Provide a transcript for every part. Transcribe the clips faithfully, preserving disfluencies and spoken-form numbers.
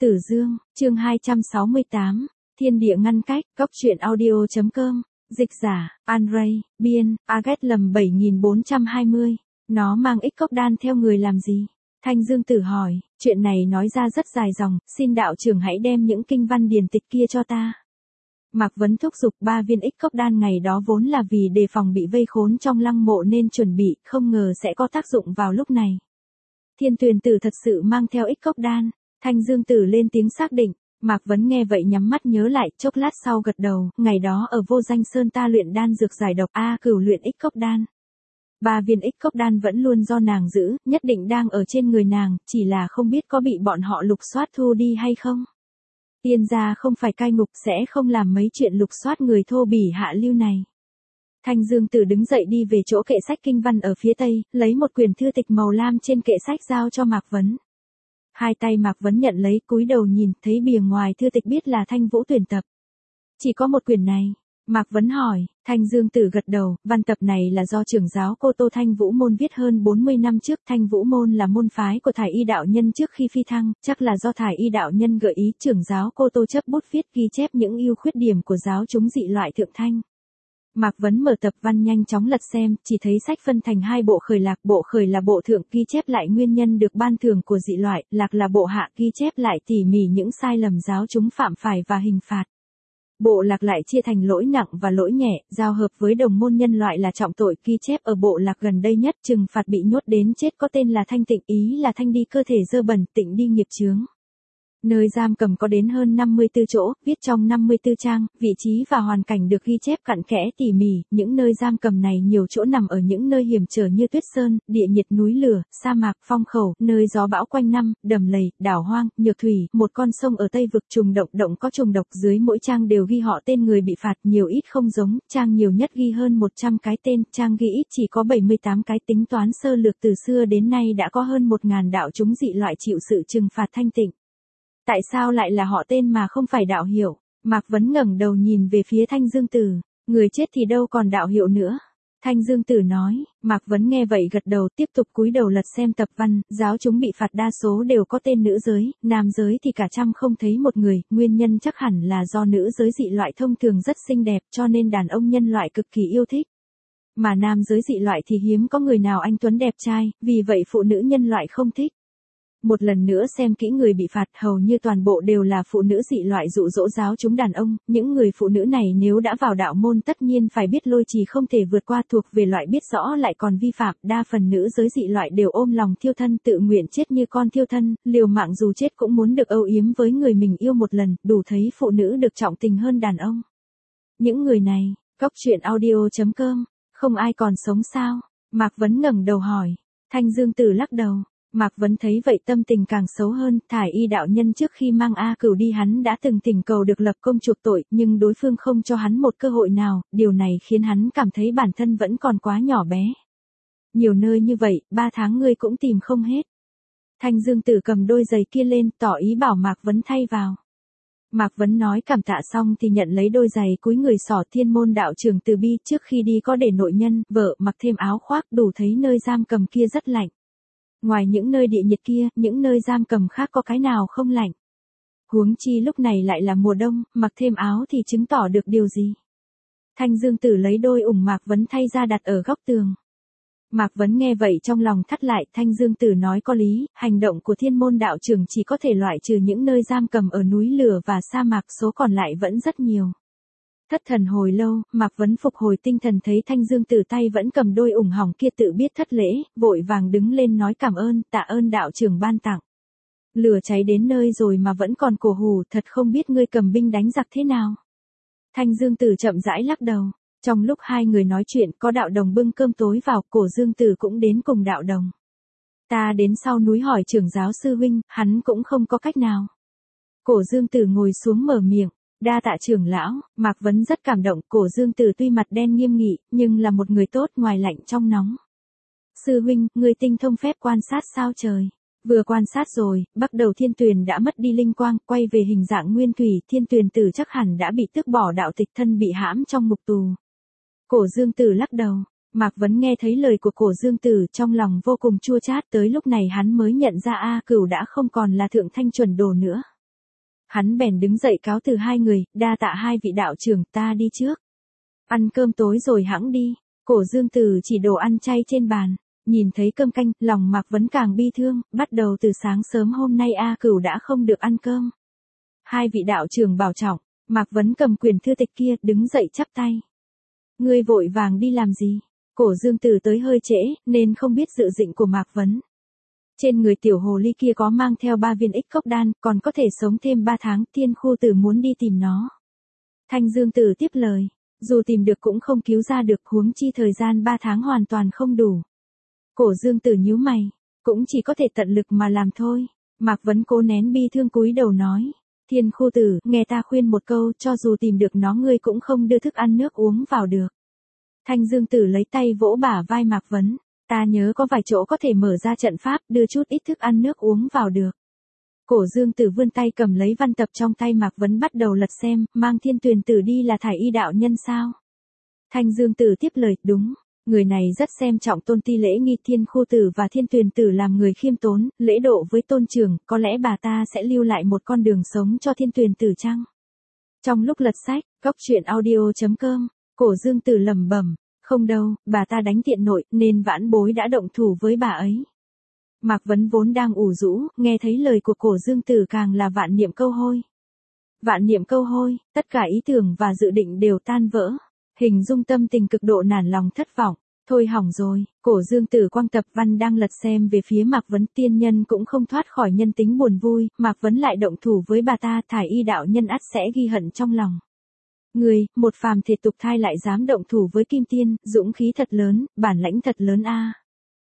Tử Dương, chương hai trăm sáu mươi tám, Thiên địa ngăn cách, Cốc truyện audio.com, dịch giả, An Ray, biên, Aget lầm bảy nghìn bốn trăm hai mươi, nó mang ích cốc đan theo người làm gì? Thanh Dương Tử hỏi, chuyện này nói ra rất dài dòng, xin đạo trưởng hãy đem những kinh văn điển tịch kia cho ta. Mạc Vấn thúc giục ba viên ích cốc đan ngày đó vốn là vì đề phòng bị vây khốn trong lăng mộ nên chuẩn bị, không ngờ sẽ có tác dụng vào lúc này. Thiên Tuyền Tử thật sự mang theo ích cốc đan. Thanh Dương Tử lên tiếng xác định, Mạc Vấn nghe vậy nhắm mắt nhớ lại, chốc lát sau gật đầu, ngày đó ở Vô Danh Sơn ta luyện đan dược giải độc A Cửu luyện ích cốc đan. Ba viên ích cốc đan vẫn luôn do nàng giữ, nhất định đang ở trên người nàng, chỉ là không biết có bị bọn họ lục soát thu đi hay không. Tiên gia không phải cai ngục sẽ không làm mấy chuyện lục soát người thô bỉ hạ lưu này. Thanh Dương Tử đứng dậy đi về chỗ kệ sách kinh văn ở phía tây, lấy một quyển thư tịch màu lam trên kệ sách giao cho Mạc Vấn. Hai tay Mạc Vấn nhận lấy, cúi đầu nhìn, thấy bìa ngoài thư tịch biết là Thanh Vũ tuyển tập. Chỉ có một quyển này. Mạc Vấn hỏi, Thanh Dương Tử gật đầu, văn tập này là do trưởng giáo Cô Tô Thanh Vũ Môn viết hơn bốn mươi năm trước. Thanh Vũ Môn là môn phái của Thải Y đạo nhân trước khi phi thăng, chắc là do Thải Y đạo nhân gợi ý trưởng giáo Cô Tô chấp bút viết ghi chép những ưu khuyết điểm của giáo chúng dị loại thượng thanh. Mạc Vấn mở tập văn nhanh chóng lật xem, chỉ thấy sách phân thành hai bộ khởi lạc, bộ khởi là bộ thượng ghi chép lại nguyên nhân được ban thưởng của dị loại, lạc là bộ hạ ghi chép lại tỉ mỉ những sai lầm giáo chúng phạm phải và hình phạt. Bộ lạc lại chia thành lỗi nặng và lỗi nhẹ, giao hợp với đồng môn nhân loại là trọng tội, ghi chép ở bộ lạc gần đây nhất, trừng phạt bị nhốt đến chết có tên là thanh tịnh, ý là thanh đi cơ thể dơ bẩn, tịnh đi nghiệp chướng. Nơi giam cầm có đến hơn năm mươi tư chỗ, viết trong năm mươi tư trang, vị trí và hoàn cảnh được ghi chép cặn kẽ tỉ mỉ, những nơi giam cầm này nhiều chỗ nằm ở những nơi hiểm trở như tuyết sơn, địa nhiệt núi lửa, sa mạc, phong khẩu, nơi gió bão quanh năm, đầm lầy, đảo hoang, nhược thủy, một con sông ở Tây vực trùng động động có trùng độc, dưới mỗi trang đều ghi họ tên người bị phạt, nhiều ít không giống, trang nhiều nhất ghi hơn một trăm cái tên, trang ghi ít chỉ có bảy mươi tám cái, tính toán sơ lược từ xưa đến nay đã có hơn một ngàn đạo chúng dị loại chịu sự trừng phạt thanh tịnh. Tại sao lại là họ tên mà không phải đạo hiệu? Mạc Vấn ngẩng đầu nhìn về phía Thanh Dương Tử, người chết thì đâu còn đạo hiệu nữa. Thanh Dương Tử nói, Mạc Vấn nghe vậy gật đầu, tiếp tục cúi đầu lật xem tập văn, giáo chúng bị phạt đa số đều có tên nữ giới, nam giới thì cả trăm không thấy một người, nguyên nhân chắc hẳn là do nữ giới dị loại thông thường rất xinh đẹp cho nên đàn ông nhân loại cực kỳ yêu thích. Mà nam giới dị loại thì hiếm có người nào anh tuấn đẹp trai, vì vậy phụ nữ nhân loại không thích. Một lần nữa xem kỹ người bị phạt, hầu như toàn bộ đều là phụ nữ dị loại dụ dỗ giáo chúng đàn ông, những người phụ nữ này nếu đã vào đạo môn tất nhiên phải biết lôi trì không thể vượt qua, thuộc về loại biết rõ lại còn vi phạm, đa phần nữ giới dị loại đều ôm lòng thiêu thân, tự nguyện chết như con thiêu thân, liều mạng dù chết cũng muốn được âu yếm với người mình yêu một lần, đủ thấy phụ nữ được trọng tình hơn đàn ông. Những người này, Cốc truyện audio.com, không ai còn sống sao? Mạc Vấn ngẩng đầu hỏi. Thanh Dương Tử lắc đầu. Mạc Vấn thấy vậy tâm tình càng xấu hơn, Thải Y đạo nhân trước khi mang A Cửu đi hắn đã từng thỉnh cầu được lập công chuộc tội, nhưng đối phương không cho hắn một cơ hội nào, điều này khiến hắn cảm thấy bản thân vẫn còn quá nhỏ bé. Nhiều nơi như vậy, ba tháng ngươi cũng tìm không hết. Thanh Dương Tử cầm đôi giày kia lên, tỏ ý bảo Mạc Vấn thay vào. Mạc Vấn nói cảm tạ xong thì nhận lấy đôi giày, cúi người xỏ. Thiên môn đạo trưởng từ bi trước khi đi có để nội nhân, vợ mặc thêm áo khoác, đủ thấy nơi giam cầm kia rất lạnh. Ngoài những nơi địa nhiệt kia, những nơi giam cầm khác có cái nào không lạnh. Huống chi lúc này lại là mùa đông, mặc thêm áo thì chứng tỏ được điều gì. Thanh Dương Tử lấy đôi ủng Mạc Vấn thay ra đặt ở góc tường. Mạc Vấn nghe vậy trong lòng thắt lại, Thanh Dương Tử nói có lý, hành động của thiên môn đạo trưởng chỉ có thể loại trừ những nơi giam cầm ở núi lửa và sa mạc, số còn lại vẫn rất nhiều. Thất thần hồi lâu, Mạc Vấn phục hồi tinh thần thấy Thanh Dương Tử tay vẫn cầm đôi ủng hỏng kia tự biết thất lễ, vội vàng đứng lên nói cảm ơn, tạ ơn đạo trưởng ban tặng. Lửa cháy đến nơi rồi mà vẫn còn cổ hủ, thật không biết ngươi cầm binh đánh giặc thế nào. Thanh Dương Tử chậm rãi lắc đầu. Trong lúc hai người nói chuyện, có đạo đồng bưng cơm tối vào, Cổ Dương Tử cũng đến cùng đạo đồng. Ta đến sau núi hỏi trưởng giáo sư huynh, hắn cũng không có cách nào. Cổ Dương Tử ngồi xuống mở miệng. Đa tạ trưởng lão. Mạc Vấn rất cảm động, Cổ Dương Tử tuy mặt đen nghiêm nghị, nhưng là một người tốt, ngoài lạnh trong nóng. Sư huynh, người tinh thông phép quan sát sao trời? Vừa quan sát rồi, bắt đầu Thiên Tuyền đã mất đi linh quang, quay về hình dạng nguyên thủy, Thiên Tuyền Tử chắc hẳn đã bị tước bỏ đạo tịch, thân bị hãm trong ngục tù. Cổ Dương Tử lắc đầu. Mạc Vấn nghe thấy lời của Cổ Dương Tử, trong lòng vô cùng chua chát, tới lúc này hắn mới nhận ra A Cửu đã không còn là thượng thanh chuẩn đồ nữa. Hắn bèn đứng dậy cáo từ hai người, đa tạ hai vị đạo trưởng, ta đi trước. Ăn cơm tối rồi hẵng đi. Cổ Dương Tử chỉ đồ ăn chay trên bàn, nhìn thấy cơm canh, lòng Mạc Vấn càng bi thương, bắt đầu từ sáng sớm hôm nay A Cửu đã không được ăn cơm. Hai vị đạo trưởng bảo trọng, Mạc Vấn cầm quyển thư tịch kia, đứng dậy chắp tay. Ngươi vội vàng đi làm gì? Cổ Dương Tử tới hơi trễ, nên không biết dự định của Mạc Vấn. Trên người tiểu hồ ly kia có mang theo ba viên ích cốc đan, còn có thể sống thêm ba tháng, Thiên Khu Tử muốn đi tìm nó. Thanh Dương Tử tiếp lời, dù tìm được cũng không cứu ra được, huống chi thời gian ba tháng hoàn toàn không đủ. Cổ Dương Tử nhíu mày, cũng chỉ có thể tận lực mà làm thôi. Mạc Vấn cố nén bi thương cúi đầu nói, Thiên Khu Tử, nghe ta khuyên một câu, cho dù tìm được nó ngươi cũng không đưa thức ăn nước uống vào được. Thanh Dương Tử lấy tay vỗ bả vai Mạc Vấn, ta nhớ có vài chỗ có thể mở ra trận pháp, đưa chút ít thức ăn nước uống vào được. Cổ Dương Tử vươn tay cầm lấy văn tập trong tay Mạc Vấn bắt đầu lật xem, mang Thiên Tuyền Tử đi là thải y đạo nhân sao? Thanh Dương Tử tiếp lời, đúng, người này rất xem trọng tôn ti lễ nghi, Thiên Khu Tử và Thiên Tuyền Tử làm người khiêm tốn, lễ độ với tôn trưởng, có lẽ bà ta sẽ lưu lại một con đường sống cho Thiên Tuyền Tử chăng? Trong lúc lật sách, góc truyện audio chấm com, Cổ Dương Tử lẩm bẩm, không đâu, bà ta đánh tiện nội, nên vãn bối đã động thủ với bà ấy. Mạc Vấn vốn đang ủ rũ, nghe thấy lời của Cổ Dương Tử càng là vạn niệm câu hôi. Vạn niệm câu hôi, tất cả ý tưởng và dự định đều tan vỡ. Hình dung tâm tình cực độ nản lòng thất vọng. Thôi hỏng rồi, Cổ Dương Tử quăng tập văn đang lật xem về phía Mạc Vấn, tiên nhân cũng không thoát khỏi nhân tính buồn vui, Mạc Vấn lại động thủ với bà ta, thải y đạo nhân ắt sẽ ghi hận trong lòng. Người, một phàm thể tục thai lại dám động thủ với kim tiên, dũng khí thật lớn, bản lãnh thật lớn a.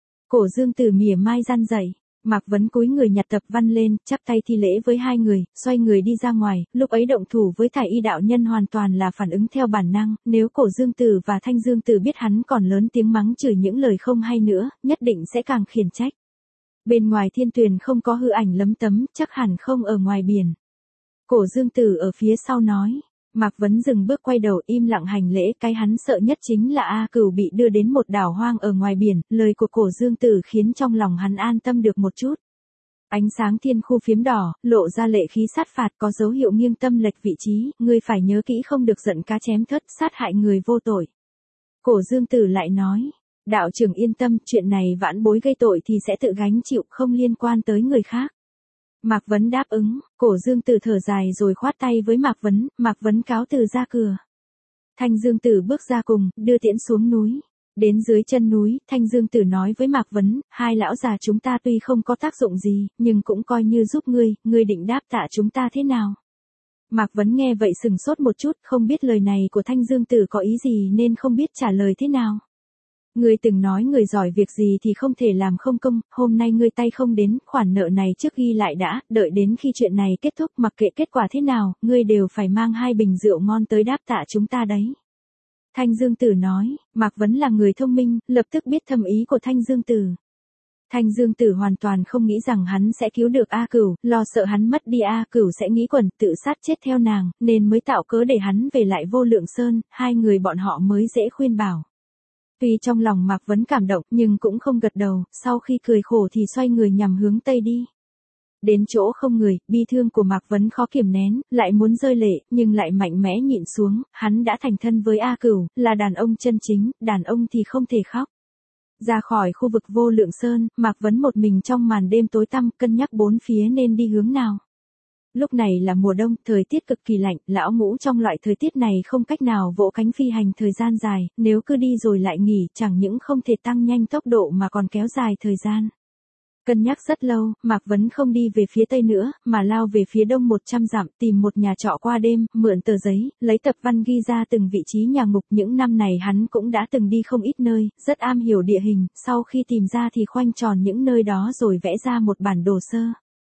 Cổ Dương Tử mỉa mai gian dậy, Mạc Vấn cúi người nhặt tập văn lên, chắp tay thi lễ với hai người, xoay người đi ra ngoài, lúc ấy động thủ với thải y đạo nhân hoàn toàn là phản ứng theo bản năng, nếu Cổ Dương Tử và Thanh Dương Tử biết hắn còn lớn tiếng mắng chửi những lời không hay nữa, nhất định sẽ càng khiển trách. Bên ngoài thiên tuyền không có hư ảnh lấm tấm, chắc hẳn không ở ngoài biển. Cổ Dương Tử ở phía sau nói. Mạc Vấn dừng bước quay đầu im lặng hành lễ, cái hắn sợ nhất chính là A Cửu bị đưa đến một đảo hoang ở ngoài biển, lời của Cổ Dương Tử khiến trong lòng hắn an tâm được một chút. Ánh sáng thiên khu phiếm đỏ, lộ ra lệ khí sát phạt có dấu hiệu nghiêng tâm lệch vị trí, ngươi phải nhớ kỹ không được giận cá chém thớt, sát hại người vô tội. Cổ Dương Tử lại nói, đạo trưởng yên tâm, chuyện này vãn bối gây tội thì sẽ tự gánh chịu, không liên quan tới người khác. Mạc Vấn đáp ứng, Cổ Dương Tử thở dài rồi khoát tay với Mạc Vấn, Mạc Vấn cáo từ ra cửa. Thanh Dương Tử bước ra cùng, đưa tiễn xuống núi. Đến dưới chân núi, Thanh Dương Tử nói với Mạc Vấn, hai lão già chúng ta tuy không có tác dụng gì, nhưng cũng coi như giúp ngươi, ngươi định đáp tạ chúng ta thế nào? Mạc Vấn nghe vậy sừng sốt một chút, không biết lời này của Thanh Dương Tử có ý gì nên không biết trả lời thế nào. Ngươi từng nói người giỏi việc gì thì không thể làm không công, hôm nay ngươi tay không đến, khoản nợ này trước ghi lại đã, đợi đến khi chuyện này kết thúc mặc kệ kết quả thế nào, ngươi đều phải mang hai bình rượu ngon tới đáp tạ chúng ta đấy. Thanh Dương Tử nói, Mạc Vấn là người thông minh, lập tức biết thâm ý của Thanh Dương Tử. Thanh Dương Tử hoàn toàn không nghĩ rằng hắn sẽ cứu được A Cửu, lo sợ hắn mất đi A Cửu sẽ nghĩ quẩn tự sát chết theo nàng, nên mới tạo cớ để hắn về lại Vô Lượng Sơn, hai người bọn họ mới dễ khuyên bảo. Tuy trong lòng Mạc Vấn cảm động nhưng cũng không gật đầu, sau khi cười khổ thì xoay người nhằm hướng Tây đi. Đến chỗ không người, bi thương của Mạc Vấn khó kiềm nén, lại muốn rơi lệ, nhưng lại mạnh mẽ nhịn xuống, hắn đã thành thân với A Cửu, là đàn ông chân chính, đàn ông thì không thể khóc. Ra khỏi khu vực Vô Lượng Sơn, Mạc Vấn một mình trong màn đêm tối tăm, cân nhắc bốn phía nên đi hướng nào. Lúc này là mùa đông, thời tiết cực kỳ lạnh, lão ngũ trong loại thời tiết này không cách nào vỗ cánh phi hành thời gian dài, nếu cứ đi rồi lại nghỉ, chẳng những không thể tăng nhanh tốc độ mà còn kéo dài thời gian. Cân nhắc rất lâu, Mạc Vấn không đi về phía tây nữa, mà lao về phía đông một trăm dặm, tìm một nhà trọ qua đêm, mượn tờ giấy, lấy tập văn ghi ra từng vị trí nhà ngục. Những năm này hắn cũng đã từng đi không ít nơi, rất am hiểu địa hình, sau khi tìm ra thì khoanh tròn những nơi đó rồi vẽ ra một bản đồ sơ.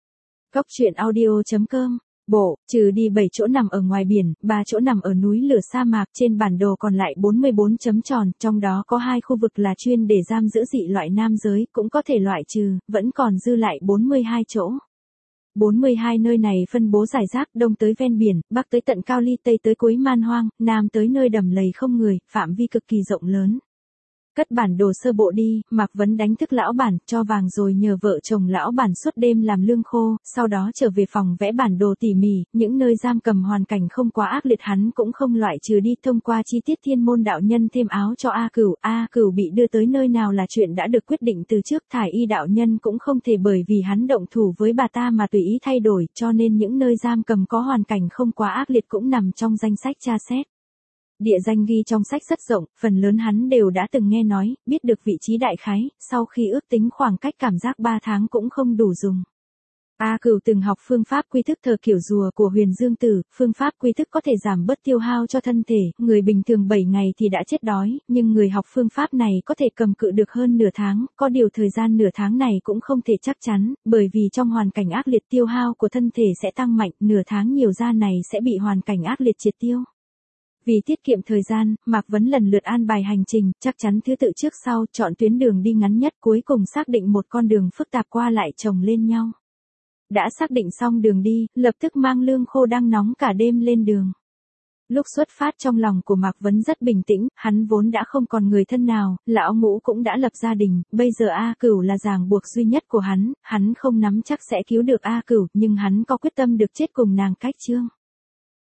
Góc truyện audio chấm com, bộ, trừ đi bảy chỗ nằm ở ngoài biển, ba chỗ nằm ở núi lửa sa mạc, trên bản đồ còn lại bốn mươi bốn chấm tròn, trong đó có hai khu vực là chuyên để giam giữ dị loại nam giới, cũng có thể loại trừ, vẫn còn dư lại bốn mươi hai chỗ. bốn mươi hai nơi này phân bố rải rác, đông tới ven biển, bắc tới tận Cao Ly, tây tới cuối man hoang, nam tới nơi đầm lầy không người, phạm vi cực kỳ rộng lớn. Cất bản đồ sơ bộ đi, Mạc Vấn đánh thức lão bản, cho vàng rồi nhờ vợ chồng lão bản suốt đêm làm lương khô, sau đó trở về phòng vẽ bản đồ tỉ mỉ, những nơi giam cầm hoàn cảnh không quá ác liệt hắn cũng không loại trừ đi. Thông qua chi tiết thiên môn đạo nhân thêm áo cho A Cửu, A Cửu bị đưa tới nơi nào là chuyện đã được quyết định từ trước, Thải Y đạo nhân cũng không thể bởi vì hắn động thủ với bà ta mà tùy ý thay đổi, cho nên những nơi giam cầm có hoàn cảnh không quá ác liệt cũng nằm trong danh sách tra xét. Địa danh ghi trong sách rất rộng, phần lớn hắn đều đã từng nghe nói, biết được vị trí đại khái, sau khi ước tính khoảng cách cảm giác ba tháng cũng không đủ dùng. A Cửu từng học phương pháp quy thức thờ kiểu rùa của Huyền Dương Tử, phương pháp quy thức có thể giảm bớt tiêu hao cho thân thể, người bình thường bảy ngày thì đã chết đói, nhưng người học phương pháp này có thể cầm cự được hơn nửa tháng, có điều thời gian nửa tháng này cũng không thể chắc chắn, bởi vì trong hoàn cảnh ác liệt tiêu hao của thân thể sẽ tăng mạnh, nửa tháng nhiều ra này sẽ bị hoàn cảnh ác liệt triệt tiêu. Vì tiết kiệm thời gian, Mạc Vấn lần lượt an bài hành trình, chắc chắn thứ tự trước sau, chọn tuyến đường đi ngắn nhất, cuối cùng xác định một con đường phức tạp qua lại chồng lên nhau. Đã xác định xong đường đi, lập tức mang lương khô đang nóng cả đêm lên đường. Lúc xuất phát trong lòng của Mạc Vấn rất bình tĩnh, hắn vốn đã không còn người thân nào, lão Ngũ cũng đã lập gia đình, bây giờ A Cửu là ràng buộc duy nhất của hắn, hắn không nắm chắc sẽ cứu được A Cửu, nhưng hắn có quyết tâm được chết cùng nàng Cách Trương.